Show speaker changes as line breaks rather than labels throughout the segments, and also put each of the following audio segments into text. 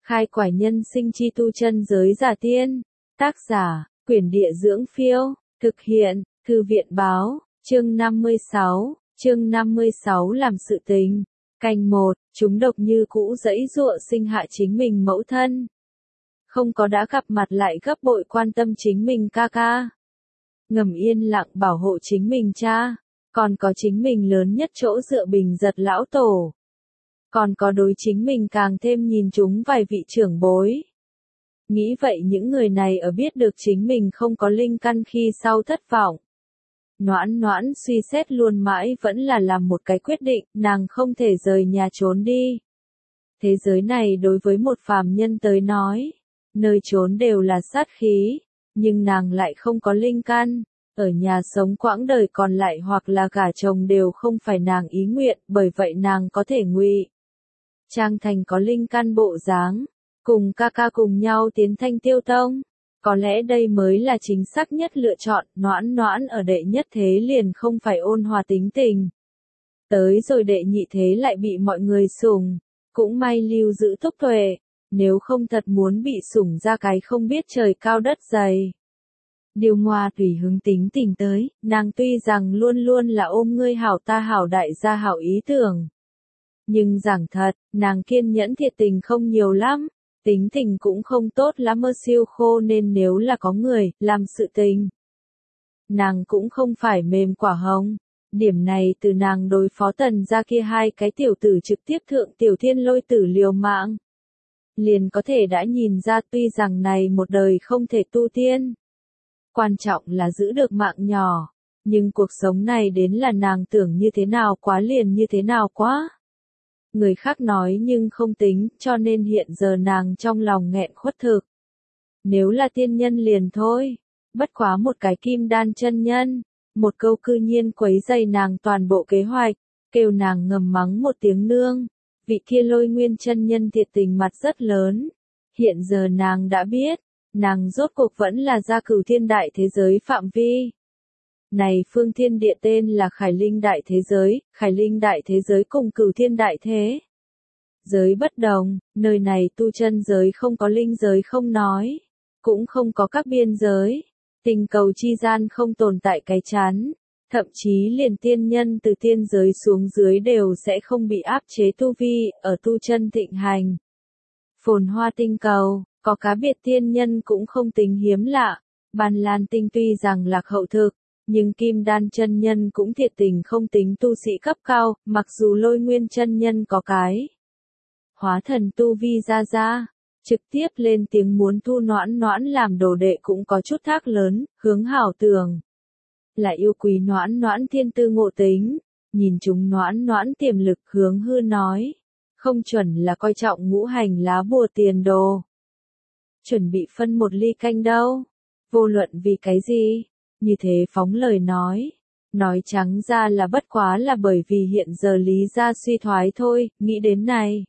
Khai quải nhân sinh chi tu chân giới giả tiên. Tác giả, Quyển Địa Dưỡng Phiêu. Thực hiện, Thư viện Báo. Chương 56. Chương 56 làm sự tình. Canh 1, chúng độc như cũ giãy giụa sinh hạ chính mình mẫu thân. Không có đã gặp mặt lại gấp bội quan tâm chính mình ca ca. Ngầm yên lặng bảo hộ chính mình cha. Còn có chính mình lớn nhất chỗ dựa bình giật lão tổ. Còn có đối chính mình càng thêm nhìn chúng vài vị trưởng bối. Nghĩ vậy những người này ở biết được chính mình không có linh căn khi sau thất vọng. Noãn Noãn suy xét luôn mãi vẫn là làm một cái quyết định, nàng không thể rời nhà trốn đi. Thế giới này đối với một phàm nhân tới nói, nơi trốn đều là sát khí, nhưng nàng lại không có linh căn. Ở nhà sống quãng đời còn lại hoặc là gả chồng đều không phải nàng ý nguyện, bởi vậy nàng có thể ngụy trang thành có linh căn bộ dáng, cùng ca ca cùng nhau tiến Thanh Tiêu Tông. Có lẽ đây mới là chính xác nhất lựa chọn. Noãn Noãn ở đệ nhất thế liền không phải ôn hòa tính tình. Tới rồi đệ nhị thế lại bị mọi người sủng, cũng may lưu giữ túc tuệ, nếu không thật muốn bị sủng ra cái không biết trời cao đất dày. Điều Ngoa tùy hứng tính tình tới, nàng tuy rằng luôn luôn là ôm ngươi hảo ta hảo đại gia hảo ý tưởng. Nhưng giảng thật, nàng kiên nhẫn thiệt tình không nhiều lắm, tính tình cũng không tốt lắm mơ siêu khô nên nếu là có người, làm sự tình. Nàng cũng không phải mềm quả hồng, điểm này từ nàng đối phó Tần ra kia hai cái tiểu tử trực tiếp thượng Tiểu Thiên Lôi tử liều mạng. Liền có thể đã nhìn ra tuy rằng này một đời không thể tu tiên. Quan trọng là giữ được mạng nhỏ, nhưng cuộc sống này đến là nàng tưởng như thế nào quá liền như thế nào quá. Người khác nói nhưng không tính, cho nên hiện giờ nàng trong lòng nghẹn khuất thực. Nếu là tiên nhân liền thôi, bất quá một cái kim đan chân nhân, một câu cư nhiên quấy dày nàng toàn bộ kế hoạch, kêu nàng ngầm mắng một tiếng nương. Vị kia Lôi Nguyên chân nhân thiệt tình mặt rất lớn. Hiện giờ nàng đã biết, nàng rốt cuộc vẫn là gia Cửu Thiên đại thế giới phạm vi. Này phương thiên địa tên là Khải Linh đại thế giới, Khải Linh đại thế giới cùng Cửu Thiên đại thế giới bất đồng, nơi này tu chân giới không có linh giới không nói, cũng không có các biên giới, tình cầu chi gian không tồn tại cái chắn, thậm chí liền tiên nhân từ tiên giới xuống dưới đều sẽ không bị áp chế tu vi, ở tu chân thịnh hành. Phồn hoa tinh cầu, có cá biệt tiên nhân cũng không tính hiếm lạ, Bàn Lan tinh tuy rằng lạc hậu thực, nhưng Kim Đan chân nhân cũng thiệt tình không tính tu sĩ cấp cao, mặc dù Lôi Nguyên chân nhân có cái hóa thần tu vi ra, trực tiếp lên tiếng muốn thu Noãn Noãn làm đồ đệ cũng có chút thác lớn, hướng hảo tưởng. Là yêu quý Noãn Noãn thiên tư ngộ tính, nhìn chúng Noãn Noãn tiềm lực hướng hư nói. Không chuẩn là coi trọng ngũ hành lá bùa tiền đồ. Chuẩn bị phân một ly canh đâu. Vô luận vì cái gì? Như thế phóng lời nói trắng ra là bất quá là bởi vì hiện giờ Lý gia suy thoái thôi, nghĩ đến này.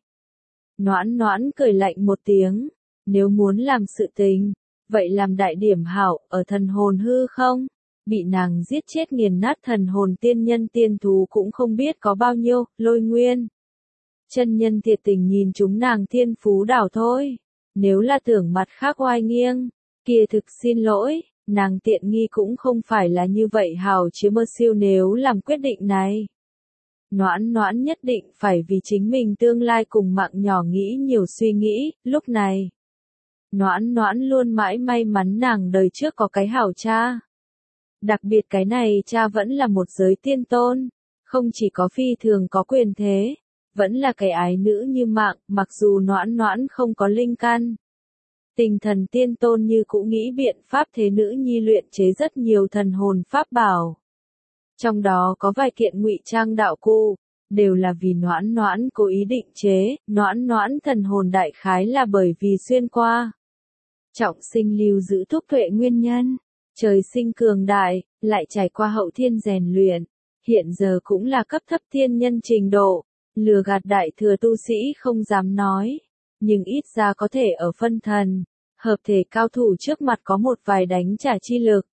Noãn Noãn cười lạnh một tiếng, nếu muốn làm sự tình, vậy làm đại điểm hảo, ở thần hồn hư không? Bị nàng giết chết nghiền nát thần hồn tiên nhân tiên thú cũng không biết có bao nhiêu, Lôi Nguyên chân nhân thiệt tình nhìn chúng nàng thiên phú đảo thôi. Nếu là tưởng mặt khác oai nghiêng, kia thực xin lỗi. Nàng tiện nghi cũng không phải là như vậy hảo chứ mơ siêu nếu làm quyết định này. Noãn Noãn nhất định phải vì chính mình tương lai cùng mạng nhỏ nghĩ nhiều suy nghĩ, lúc này. Noãn Noãn luôn mãi may mắn nàng đời trước có cái hảo cha. Đặc biệt cái này cha vẫn là một giới tiên tôn, không chỉ có phi thường có quyền thế, vẫn là cái ái nữ như mạng, mặc dù Noãn Noãn không có linh căn. Tinh thần tiên tôn như cũ nghĩ biện pháp thế nữ nhi luyện chế rất nhiều thần hồn pháp bảo. Trong đó có vài kiện ngụy trang đạo cụ, đều là vì Noãn Noãn cố ý định chế. Noãn Noãn thần hồn đại khái là bởi vì xuyên qua trọng sinh lưu giữ thúc tuệ nguyên nhân, trời sinh cường đại, lại trải qua hậu thiên rèn luyện, hiện giờ cũng là cấp thấp thiên nhân trình độ, lừa gạt đại thừa tu sĩ không dám nói. Nhưng ít ra có thể ở phân thần, hợp thể cao thủ trước mặt có một vài đánh trả chi lực.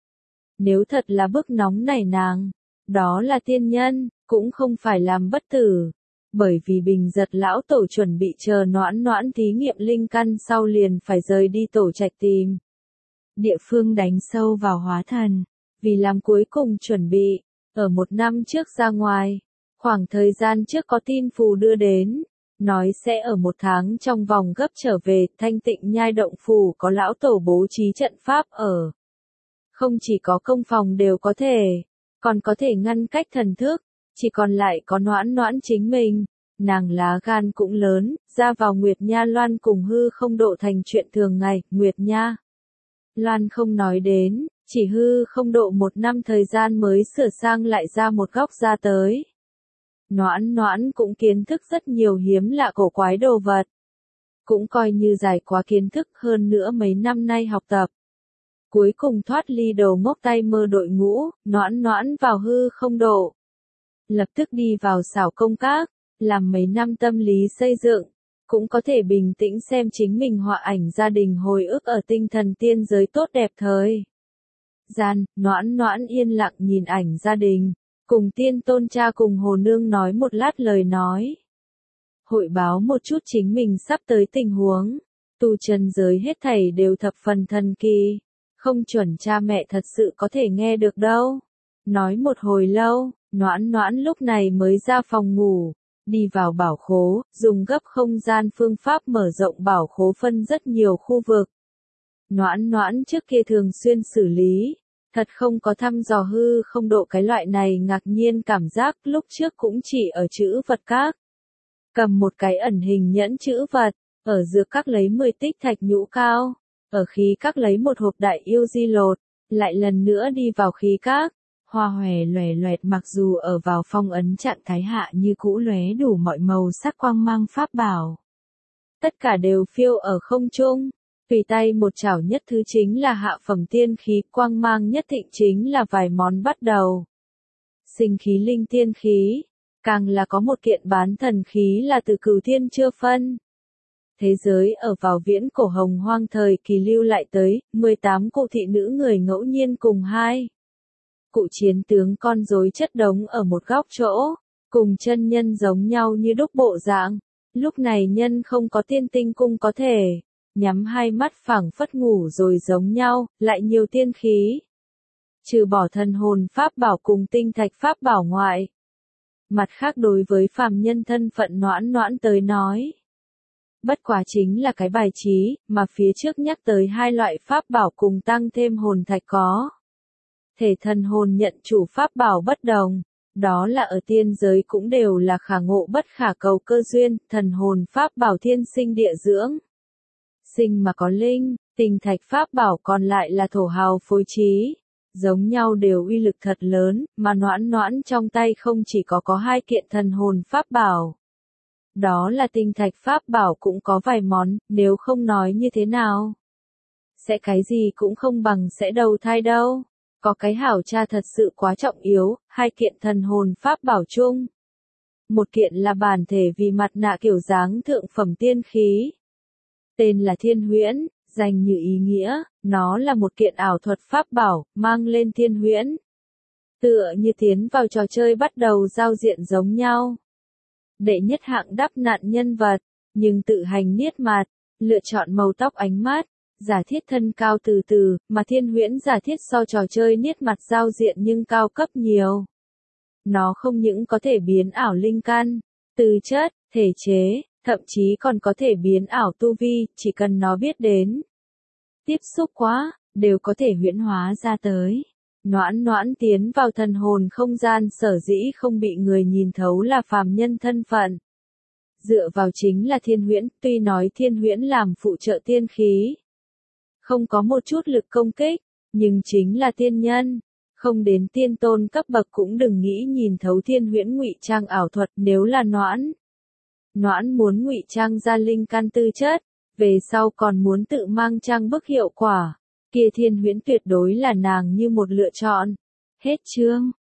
Nếu thật là bức nóng này nàng, đó là tiên nhân, cũng không phải làm bất tử. Bởi vì Bình Giật lão tổ chuẩn bị chờ Noãn Noãn thí nghiệm linh căn sau liền phải rời đi tổ trạch tìm địa phương đánh sâu vào hóa thần, vì làm cuối cùng chuẩn bị, ở 1 năm trước ra ngoài, khoảng thời gian trước có tin phù đưa đến, nói sẽ ở 1 tháng trong vòng gấp trở về. Thanh Tịnh Nhai động phủ có lão tổ bố trí trận pháp ở. Không chỉ có công phòng đều có thể, còn có thể ngăn cách thần thức, chỉ còn lại có Noãn Noãn chính mình. Nàng lá gan cũng lớn, ra vào Nguyệt Nha Loan cùng hư không độ thành chuyện thường ngày. Nguyệt Nha Loan không nói đến, chỉ hư không độ 1 năm thời gian mới sửa sang lại ra một góc ra tới. Noãn Noãn cũng kiến thức rất nhiều hiếm lạ cổ quái đồ vật. Cũng coi như giải quá kiến thức, hơn nữa mấy năm nay học tập. Cuối cùng thoát ly đầu ngốc tay mơ đội ngũ, Noãn Noãn vào hư không độ. Lập tức đi vào xảo công các, làm mấy năm tâm lý xây dựng, cũng có thể bình tĩnh xem chính mình họa ảnh gia đình hồi ức ở tinh thần tiên giới tốt đẹp thời gian. Noãn Noãn yên lặng nhìn ảnh gia đình, cùng tiên tôn cha cùng Hồ Nương nói một lát lời nói. Hội báo một chút chính mình sắp tới tình huống, tu chân giới hết thảy đều thập phần thần kỳ, không chuẩn cha mẹ thật sự có thể nghe được đâu. Nói một hồi lâu, Noãn Noãn lúc này mới ra phòng ngủ, đi vào bảo khố, dùng gấp không gian phương pháp mở rộng bảo khố phân rất nhiều khu vực. Noãn Noãn trước kia thường xuyên xử lý, thật không có thăm dò hư không độ cái loại này ngạc nhiên cảm giác. Lúc trước cũng chỉ ở chữ vật các, cầm một cái ẩn hình nhẫn chữ vật, ở dược các lấy 10 tích thạch nhũ cao, ở khí các lấy một hộp đại yêu di lột, lại lần nữa đi vào khí các. Hoa hòe loè loẹt, mặc dù ở vào phong ấn trạng thái hạ như cũ lóe đủ mọi màu sắc quang mang pháp bảo. Tất cả đều phiêu ở không trung, tùy tay một chảo nhất thứ chính là hạ phẩm tiên khí, quang mang nhất thịnh chính là vài món bắt đầu. Sinh khí linh tiên khí, càng là có một kiện bán thần khí là từ Cửu Thiên chưa phân. Thế giới ở vào viễn cổ hồng hoang thời kỳ lưu lại tới, 18 cụ thị nữ người ngẫu nhiên cùng 2 cụ chiến tướng con rối chất đống ở một góc chỗ, cùng chân nhân giống nhau như đúc bộ dạng. Lúc này nhân không có tiên tinh cung có thể, nhắm hai mắt phảng phất ngủ rồi giống nhau, lại nhiều tiên khí. Trừ bỏ thần hồn pháp bảo cùng tinh thạch pháp bảo ngoại. Mặt khác đối với phàm nhân thân phận Noãn Noãn tới nói. Bất quá chính là cái bài trí, mà phía trước nhắc tới 2 loại pháp bảo cùng tăng thêm hồn thạch có. Thể thần hồn nhận chủ pháp bảo bất đồng, đó là ở tiên giới cũng đều là khả ngộ bất khả cầu cơ duyên. Thần hồn pháp bảo thiên sinh địa dưỡng, sinh mà có linh. Tinh thạch pháp bảo còn lại là thổ hào phối trí, giống nhau đều uy lực thật lớn, mà Noãn Noãn trong tay không chỉ có 2 kiện thần hồn pháp bảo. Đó là tinh thạch pháp bảo cũng có vài món, nếu không nói như thế nào. Sẽ cái gì cũng không bằng sẽ đầu thai đâu. Có cái hảo cha thật sự quá trọng yếu. 2 kiện thần hồn pháp bảo chung. Một kiện là bản thể vì mặt nạ kiểu dáng thượng phẩm tiên khí. Tên là Thiên Huyễn, danh như ý nghĩa, nó là một kiện ảo thuật pháp bảo, mang lên thiên huyễn. Tựa như tiến vào trò chơi bắt đầu giao diện giống nhau. Đệ nhất hạng đắp nạn nhân vật, nhưng tự hành niết mặt, lựa chọn màu tóc ánh mát, giả thiết thân cao từ từ, mà thiên huyễn giả thiết so trò chơi niết mặt giao diện nhưng cao cấp nhiều. Nó không những có thể biến ảo linh căn, tư chất, thể chế, thậm chí còn có thể biến ảo tu vi, chỉ cần nó biết đến. Tiếp xúc quá, đều có thể huyễn hóa ra tới. Noãn Noãn tiến vào thần hồn không gian sở dĩ không bị người nhìn thấu là phàm nhân thân phận. Dựa vào chính là thiên huyễn, tuy nói thiên huyễn làm phụ trợ tiên khí. Không có một chút lực công kích, nhưng chính là tiên nhân. Không đến tiên tôn cấp bậc cũng đừng nghĩ nhìn thấu thiên huyễn ngụy trang ảo thuật. Nếu là Noãn Noãn muốn ngụy trang ra linh căn tư chất, về sau còn muốn tự mang trang bức hiệu quả, kia thiên huyễn tuyệt đối là nàng như một lựa chọn. Hết chương.